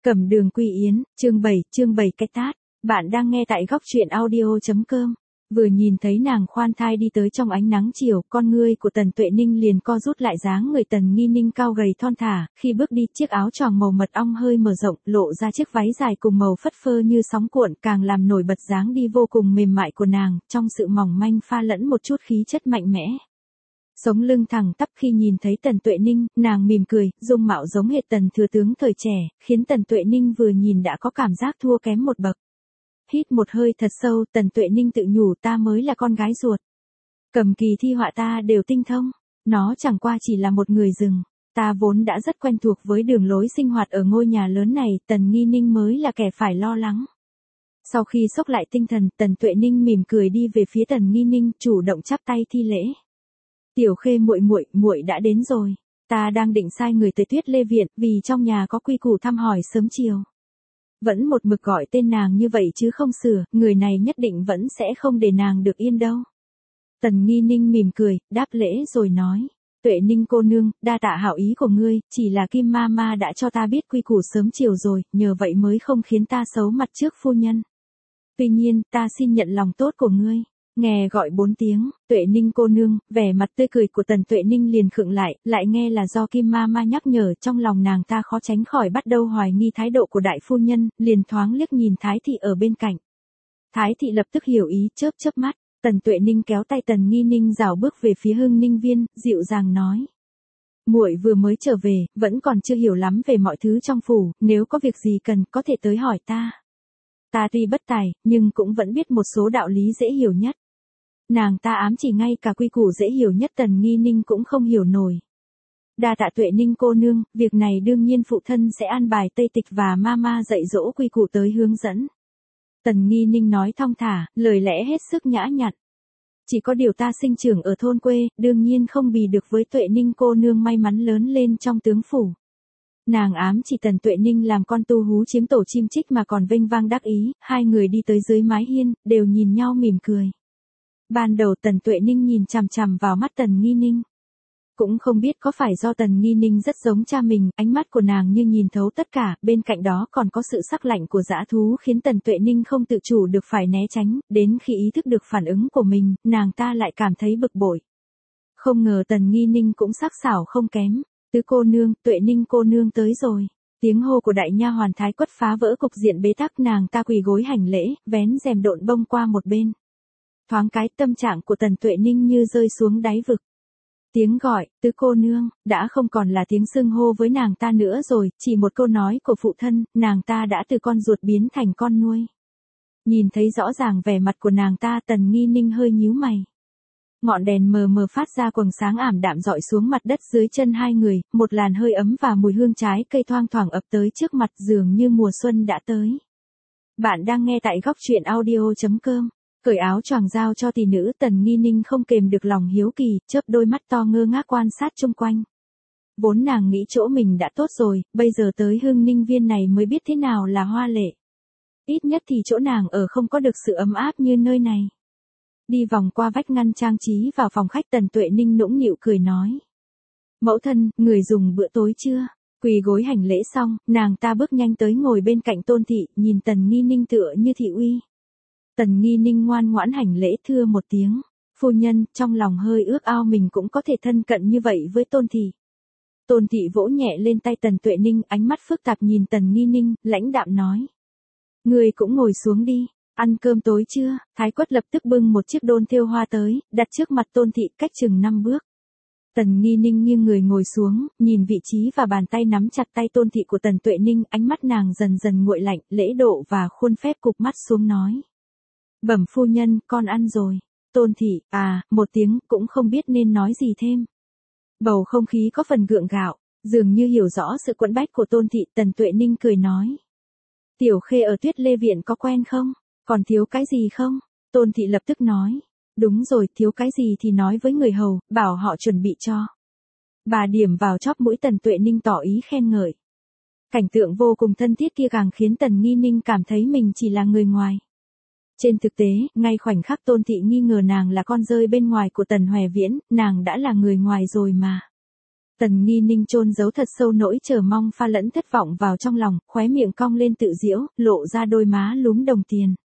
Cẩm Đường Quy Yến, chương 7 cái tát. Bạn đang nghe tại góc truyện audio.com. Vừa nhìn thấy nàng khoan thai đi tới trong ánh nắng chiều, con ngươi của Tần Tuệ Ninh liền co rút lại, dáng người Tần Nghi Ninh cao gầy thon thả, khi bước đi chiếc áo choàng màu mật ong hơi mở rộng, lộ ra chiếc váy dài cùng màu phất phơ như sóng cuộn, càng làm nổi bật dáng đi vô cùng mềm mại của nàng, trong sự mỏng manh pha lẫn một chút khí chất mạnh mẽ. Sống lưng thẳng tắp, khi nhìn thấy Tần Tuệ Ninh, nàng mỉm cười, dung mạo giống hệt Tần thừa tướng thời trẻ, khiến Tần Tuệ Ninh vừa nhìn đã có cảm giác thua kém một bậc. Hít một hơi thật sâu, Tần Tuệ Ninh tự nhủ, ta mới là con gái ruột. Cầm kỳ thi họa ta đều tinh thông, nó chẳng qua chỉ là một người rừng. Ta vốn đã rất quen thuộc với đường lối sinh hoạt ở ngôi nhà lớn này, Tần Nghi Ninh mới là kẻ phải lo lắng. Sau khi xốc lại tinh thần, Tần Tuệ Ninh mỉm cười đi về phía Tần Nghi Ninh, chủ động chắp tay thi lễ. Tiểu Khê muội đã đến rồi. Ta đang định sai người tới Tuyết Lê viện, vì trong nhà có quy củ thăm hỏi sớm chiều. Vẫn một mực gọi tên nàng như vậy chứ không sửa, người này nhất định vẫn sẽ không để nàng được yên đâu. Tần Nghi Ninh mỉm cười, đáp lễ rồi nói. Tuệ Ninh cô nương, đa tạ hảo ý của ngươi, chỉ là Kim Ma đã cho ta biết quy củ sớm chiều rồi, nhờ vậy mới không khiến ta xấu mặt trước phu nhân. Tuy nhiên, ta xin nhận lòng tốt của ngươi. Nghe gọi 4 tiếng, Tuệ Ninh cô nương, vẻ mặt tươi cười của Tần Tuệ Ninh liền khựng lại nghe là do Kim Ma nhắc nhở, trong lòng nàng ta khó tránh khỏi bắt đầu hoài nghi thái độ của đại phu nhân, liền thoáng liếc nhìn Thái thị ở bên cạnh. Thái thị lập tức hiểu ý, chớp mắt, Tần Tuệ Ninh kéo tay Tần Nghi Ninh rảo bước về phía Hưng Ninh viên, dịu dàng nói. Muội vừa mới trở về, vẫn còn chưa hiểu lắm về mọi thứ trong phủ, nếu có việc gì cần có thể tới hỏi ta. Ta tuy bất tài, nhưng cũng vẫn biết một số đạo lý dễ hiểu nhất. Nàng ta ám chỉ ngay cả quy củ dễ hiểu nhất Tần Nghi Ninh cũng không hiểu nổi. Đa tạ Tuệ Ninh cô nương, việc này đương nhiên phụ thân sẽ an bài Tây Tịch và Mama dạy dỗ quy củ tới hướng dẫn. Tần Nghi Ninh nói thong thả, lời lẽ hết sức nhã nhặn. Chỉ có điều ta sinh trưởng ở thôn quê, đương nhiên không bì được với Tuệ Ninh cô nương may mắn lớn lên trong tướng phủ. Nàng ám chỉ Tần Tuệ Ninh làm con tu hú chiếm tổ chim chích mà còn vênh vang đắc ý, hai người đi tới dưới mái hiên, đều nhìn nhau mỉm cười. Ban đầu Tần Tuệ Ninh nhìn chằm chằm vào mắt Tần Nghi Ninh. Cũng không biết có phải do Tần Nghi Ninh rất giống cha mình, ánh mắt của nàng như nhìn thấu tất cả, bên cạnh đó còn có sự sắc lạnh của dã thú khiến Tần Tuệ Ninh không tự chủ được phải né tránh, đến khi ý thức được phản ứng của mình, nàng ta lại cảm thấy bực bội. Không ngờ Tần Nghi Ninh cũng sắc sảo không kém. Tứ cô nương, Tuệ Ninh cô nương tới rồi. Tiếng hô của đại nha hoàn Thái Quất phá vỡ cục diện bế tắc, nàng ta quỳ gối hành lễ, vén rèm độn bông qua một bên. Thoáng cái tâm trạng của Tần Tuệ Ninh như rơi xuống đáy vực. Tiếng gọi, tứ cô nương, đã không còn là tiếng xưng hô với nàng ta nữa rồi, chỉ một câu nói của phụ thân, nàng ta đã từ con ruột biến thành con nuôi. Nhìn thấy rõ ràng vẻ mặt của nàng ta, Tần Nghi Ninh hơi nhíu mày. Ngọn đèn mờ mờ phát ra quầng sáng ảm đạm rọi xuống mặt đất dưới chân hai người, một làn hơi ấm và mùi hương trái cây thoang thoảng ập tới trước mặt, dường như mùa xuân đã tới. Bạn đang nghe tại góc truyện audio.com. Cởi áo choàng giao cho tỷ nữ, Tần Nghi Ninh không kềm được lòng hiếu kỳ, chớp đôi mắt to ngơ ngác quan sát chung quanh. Vốn nàng nghĩ chỗ mình đã tốt rồi, bây giờ tới Hưng Ninh viên này mới biết thế nào là hoa lệ. Ít nhất thì chỗ nàng ở không có được sự ấm áp như nơi này. Đi vòng qua vách ngăn trang trí vào phòng khách, Tần Tuệ Ninh nũng nịu cười nói. Mẫu thân, người dùng bữa tối chưa? Quỳ gối hành lễ xong, nàng ta bước nhanh tới ngồi bên cạnh Tôn thị, nhìn Tần Nghi Ninh tựa như thị uy. Tần Nghi Ninh ngoan ngoãn hành lễ thưa một tiếng. Phu nhân, trong lòng hơi ước ao mình cũng có thể thân cận như vậy với Tôn thị. Tôn thị vỗ nhẹ lên tay Tần Tuệ Ninh, ánh mắt phức tạp nhìn Tần Nghi Ninh, lãnh đạm nói. Người cũng ngồi xuống đi. Ăn cơm tối chưa? Thái Quất lập tức bưng một chiếc đôn thêu hoa tới, đặt trước mặt Tôn thị cách chừng 5 bước. Tần Nghi Ninh nghiêng người ngồi xuống, nhìn vị trí và bàn tay nắm chặt tay Tôn thị của Tần Tuệ Ninh, ánh mắt nàng dần dần nguội lạnh, lễ độ và khuôn phép cụp mắt xuống nói. Bẩm phu nhân, con ăn rồi. Tôn thị, một tiếng, cũng không biết nên nói gì thêm. Bầu không khí có phần gượng gạo, dường như hiểu rõ sự quẫn bách của Tôn thị, Tần Tuệ Ninh cười nói. Tiểu Khê ở Tuyết Lê viện có quen không? Còn thiếu cái gì không? Tôn thị lập tức nói. Đúng rồi, thiếu cái gì thì nói với người hầu, bảo họ chuẩn bị cho. Bà điểm vào chóp mũi Tần Tuệ Ninh tỏ ý khen ngợi. Cảnh tượng vô cùng thân thiết kia càng khiến Tần Nghi Ninh cảm thấy mình chỉ là người ngoài. Trên thực tế, ngay khoảnh khắc Tôn thị nghi ngờ nàng là con rơi bên ngoài của Tần Hoè Viễn, nàng đã là người ngoài rồi mà. Tần Nghi Ninh chôn giấu thật sâu nỗi chờ mong pha lẫn thất vọng vào trong lòng, khóe miệng cong lên tự giễu, lộ ra đôi má lúm đồng tiền.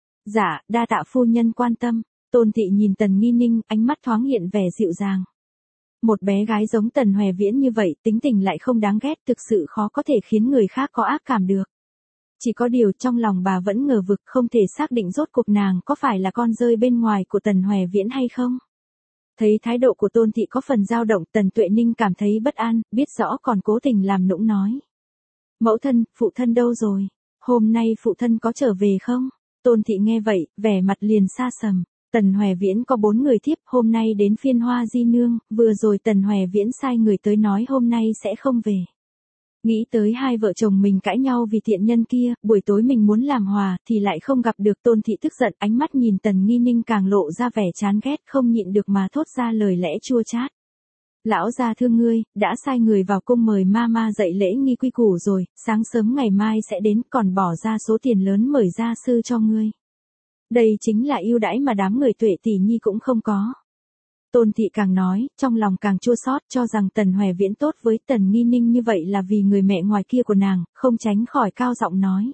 Dạ, đa tạ phu nhân quan tâm. Tôn thị nhìn Tần Nghi Ninh, ánh mắt thoáng hiện vẻ dịu dàng. Một bé gái giống Tần Hoè Viễn như vậy, tính tình lại không đáng ghét, thực sự khó có thể khiến người khác có ác cảm được. Chỉ có điều trong lòng bà vẫn ngờ vực, không thể xác định rốt cuộc nàng có phải là con rơi bên ngoài của Tần Hoè Viễn hay không. Thấy thái độ của Tôn thị có phần dao động, Tần Tuệ Ninh cảm thấy bất an, biết rõ còn cố tình làm nũng nói. Mẫu thân, phụ thân đâu rồi? Hôm nay phụ thân có trở về không? Tôn thị nghe vậy, vẻ mặt liền xa sầm. Tần Hoè Viễn có 4 người thiếp, hôm nay đến phiên Hoa Di Nương, vừa rồi Tần Hoè Viễn sai người tới nói hôm nay sẽ không về. Nghĩ tới hai vợ chồng mình cãi nhau vì thiện nhân kia, buổi tối mình muốn làm hòa, thì lại không gặp được. Tôn thị tức giận, ánh mắt nhìn Tần Nghi Ninh càng lộ ra vẻ chán ghét, không nhịn được mà thốt ra lời lẽ chua chát. Lão gia thương ngươi, đã sai người vào cung mời mama dạy lễ nghi quy củ rồi, sáng sớm ngày mai sẽ đến, còn bỏ ra số tiền lớn mời gia sư cho ngươi. Đây chính là ưu đãi mà đám người Tuệ tỷ nhi cũng không có. Tôn thị càng nói, trong lòng càng chua xót, cho rằng Tần Hoè Viễn tốt với Tần Nghi Ninh như vậy là vì người mẹ ngoài kia của nàng, không tránh khỏi cao giọng nói.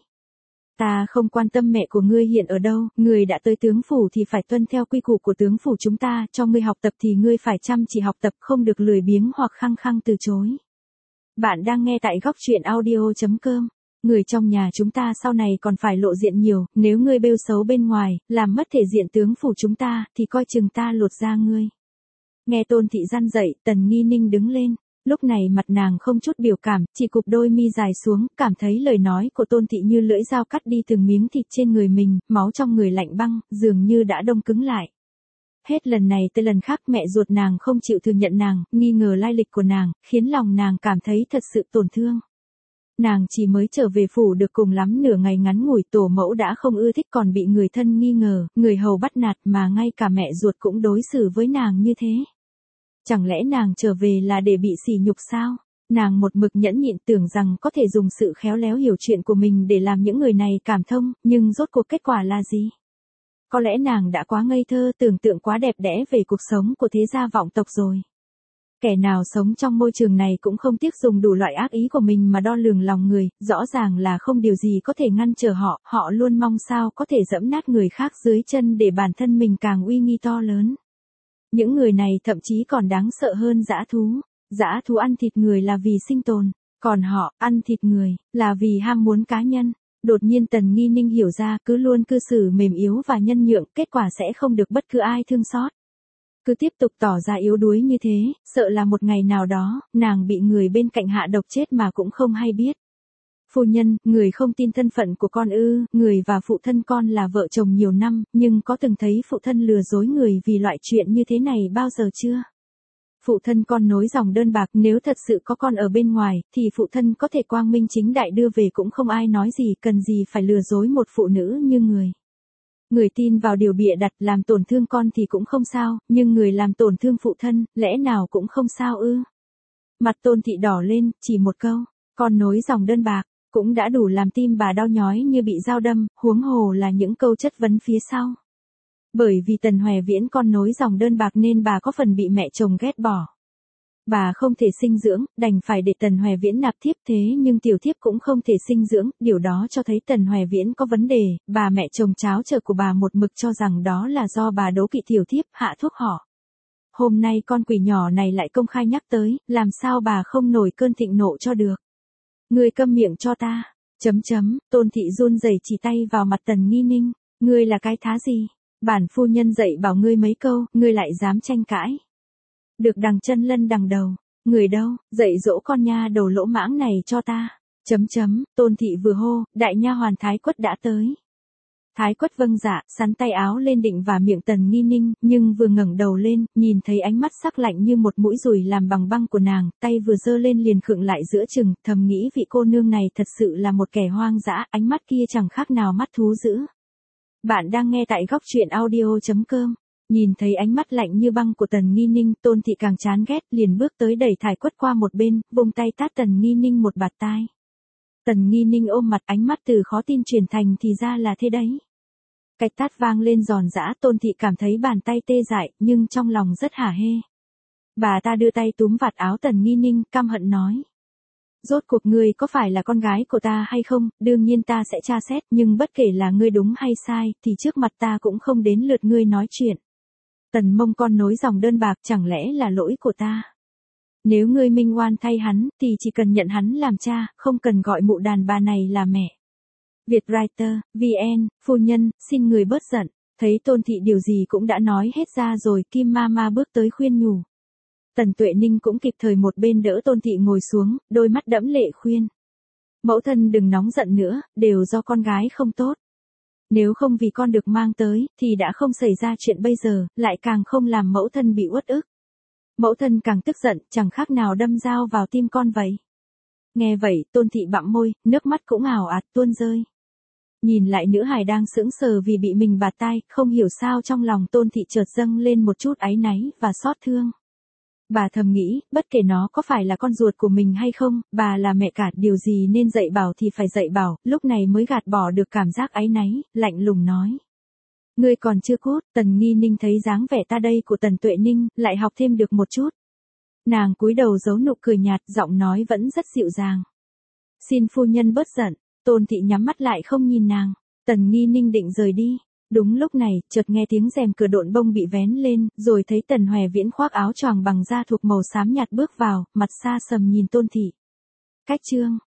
Ta không quan tâm mẹ của ngươi hiện ở đâu, ngươi đã tới tướng phủ thì phải tuân theo quy củ của tướng phủ chúng ta, cho ngươi học tập thì ngươi phải chăm chỉ học tập, không được lười biếng hoặc khăng khăng từ chối. Bạn đang nghe tại góc truyện audio.com. Người trong nhà chúng ta sau này còn phải lộ diện nhiều, nếu ngươi bêu xấu bên ngoài, làm mất thể diện tướng phủ chúng ta, thì coi chừng ta lột da ngươi. Nghe Tôn thị răn dậy, Tần Nghi Ninh đứng lên. Lúc này mặt nàng không chút biểu cảm, chỉ cụp đôi mi dài xuống, cảm thấy lời nói của Tôn thị như lưỡi dao cắt đi từng miếng thịt trên người mình, máu trong người lạnh băng, dường như đã đông cứng lại. Hết lần này tới lần khác mẹ ruột nàng không chịu thừa nhận nàng, nghi ngờ lai lịch của nàng, khiến lòng nàng cảm thấy thật sự tổn thương. Nàng chỉ mới trở về phủ được cùng lắm nửa ngày ngắn ngủi, tổ mẫu đã không ưa thích, còn bị người thân nghi ngờ, người hầu bắt nạt, mà ngay cả mẹ ruột cũng đối xử với nàng như thế. Chẳng lẽ nàng trở về là để bị sỉ nhục sao? Nàng một mực nhẫn nhịn, tưởng rằng có thể dùng sự khéo léo hiểu chuyện của mình để làm những người này cảm thông, nhưng rốt cuộc kết quả là gì? Có lẽ nàng đã quá ngây thơ, tưởng tượng quá đẹp đẽ về cuộc sống của thế gia vọng tộc rồi. Kẻ nào sống trong môi trường này cũng không tiếc dùng đủ loại ác ý của mình mà đo lường lòng người, rõ ràng là không điều gì có thể ngăn trở họ, họ luôn mong sao có thể dẫm nát người khác dưới chân để bản thân mình càng uy nghi to lớn. Những người này thậm chí còn đáng sợ hơn dã thú. Dã thú ăn thịt người là vì sinh tồn, còn họ ăn thịt người là vì ham muốn cá nhân. Đột nhiên Tần Nghi Ninh hiểu ra, cứ luôn cư xử mềm yếu và nhân nhượng, kết quả sẽ không được bất cứ ai thương xót. Cứ tiếp tục tỏ ra yếu đuối như thế, sợ là một ngày nào đó, nàng bị người bên cạnh hạ độc chết mà cũng không hay biết. Phu nhân, người không tin thân phận của con ư? Người và phụ thân con là vợ chồng nhiều năm, nhưng có từng thấy phụ thân lừa dối người vì loại chuyện như thế này bao giờ chưa? Phụ thân con nối dòng đơn bạc, nếu thật sự có con ở bên ngoài, thì phụ thân có thể quang minh chính đại đưa về cũng không ai nói gì, cần gì phải lừa dối một phụ nữ như người. Người tin vào điều bịa đặt, làm tổn thương con thì cũng không sao, nhưng người làm tổn thương phụ thân, lẽ nào cũng không sao ư? Mặt Tôn thị đỏ lên, chỉ một câu, con nối dòng đơn bạc, cũng đã đủ làm tim bà đau nhói như bị dao đâm, huống hồ là những câu chất vấn phía sau. Bởi vì Tần Hoè Viễn con nối dòng đơn bạc nên bà có phần bị mẹ chồng ghét bỏ. Bà không thể sinh dưỡng, đành phải để Tần Hoè Viễn nạp thiếp, thế nhưng tiểu thiếp cũng không thể sinh dưỡng, điều đó cho thấy Tần Hoè Viễn có vấn đề. Bà mẹ chồng cháo trở của bà một mực cho rằng đó là do bà đố kỵ tiểu thiếp, hạ thuốc họ. Hôm nay con quỷ nhỏ này lại công khai nhắc tới, làm sao bà không nổi cơn thịnh nộ cho được. Ngươi câm miệng cho ta. Tôn thị run rẩy chỉ tay vào mặt Tần Nghi Ninh. Ngươi là cái thá gì? Bản phu nhân dạy bảo ngươi mấy câu, ngươi lại dám tranh cãi. Được đằng chân lân đằng đầu. Người đâu, dạy dỗ con nha đầu lỗ mãng này cho ta. Tôn thị vừa hô, đại nha hoàn Thái Quất đã tới. Thái Quất vâng dạ, sắn tay áo lên định vả miệng Tần Nghi Ninh, nhưng vừa ngẩng đầu lên, nhìn thấy ánh mắt sắc lạnh như một mũi dùi làm bằng băng của nàng, tay vừa giơ lên liền khựng lại giữa chừng, thầm nghĩ vị cô nương này thật sự là một kẻ hoang dã, ánh mắt kia chẳng khác nào mắt thú dữ. Bạn đang nghe tại góc truyện audio.com. Nhìn thấy ánh mắt lạnh như băng của Tần Nghi Ninh, Tôn thị càng chán ghét, liền bước tới đẩy Thái Quất qua một bên, vung tay tát Tần Nghi Ninh một bạt tai. Tần Nghi Ninh ôm mặt, ánh mắt từ khó tin chuyển thành thì ra là thế đấy. Cái tát vang lên giòn giã, Tôn thị cảm thấy bàn tay tê dại, nhưng trong lòng rất hả hê. Bà ta đưa tay túm vạt áo Tần Nghi Ninh, căm hận nói. Rốt cuộc ngươi có phải là con gái của ta hay không, đương nhiên ta sẽ tra xét, nhưng bất kể là ngươi đúng hay sai, thì trước mặt ta cũng không đến lượt ngươi nói chuyện. Tần Mông con nối dòng đơn bạc, chẳng lẽ là lỗi của ta? Nếu ngươi minh oan thay hắn, thì chỉ cần nhận hắn làm cha, không cần gọi mụ đàn bà này là mẹ. Vietwriter, VN, phu nhân, xin người bớt giận. Thấy Tôn Thị điều gì cũng đã nói hết ra rồi, Kim Mama bước tới khuyên nhủ. Tần Tuệ Ninh cũng kịp thời một bên đỡ Tôn Thị ngồi xuống, đôi mắt đẫm lệ khuyên. Mẫu thân đừng nóng giận nữa, đều do con gái không tốt. Nếu không vì con được mang tới, thì đã không xảy ra chuyện bây giờ, lại càng không làm mẫu thân bị uất ức. Mẫu thân càng tức giận, chẳng khác nào đâm dao vào tim con vậy. Nghe vậy, Tôn Thị bặm môi, nước mắt cũng ào ạt tuôn rơi. Nhìn lại nữ hài đang sững sờ vì bị mình bạt tai, không hiểu sao trong lòng Tôn Thị chợt dâng lên một chút áy náy và xót thương. Bà thầm nghĩ, bất kể nó có phải là con ruột của mình hay không, bà là mẹ cả, điều gì nên dạy bảo thì phải dạy bảo, lúc này mới gạt bỏ được cảm giác áy náy, lạnh lùng nói. Ngươi còn chưa cút. Tần Nghi Ninh thấy dáng vẻ ta đây của Tần Tuệ Ninh, lại học thêm được một chút. Nàng cúi đầu giấu nụ cười nhạt, giọng nói vẫn rất dịu dàng. Xin phu nhân bớt giận. Tôn Thị nhắm mắt lại không nhìn nàng. Tần Nghi Ninh định rời đi. Đúng lúc này, chợt nghe tiếng rèm cửa độn bông bị vén lên, rồi thấy Tần Hoè Viễn khoác áo choàng bằng da thuộc màu xám nhạt bước vào, mặt xa sầm nhìn Tôn Thị. Cách chương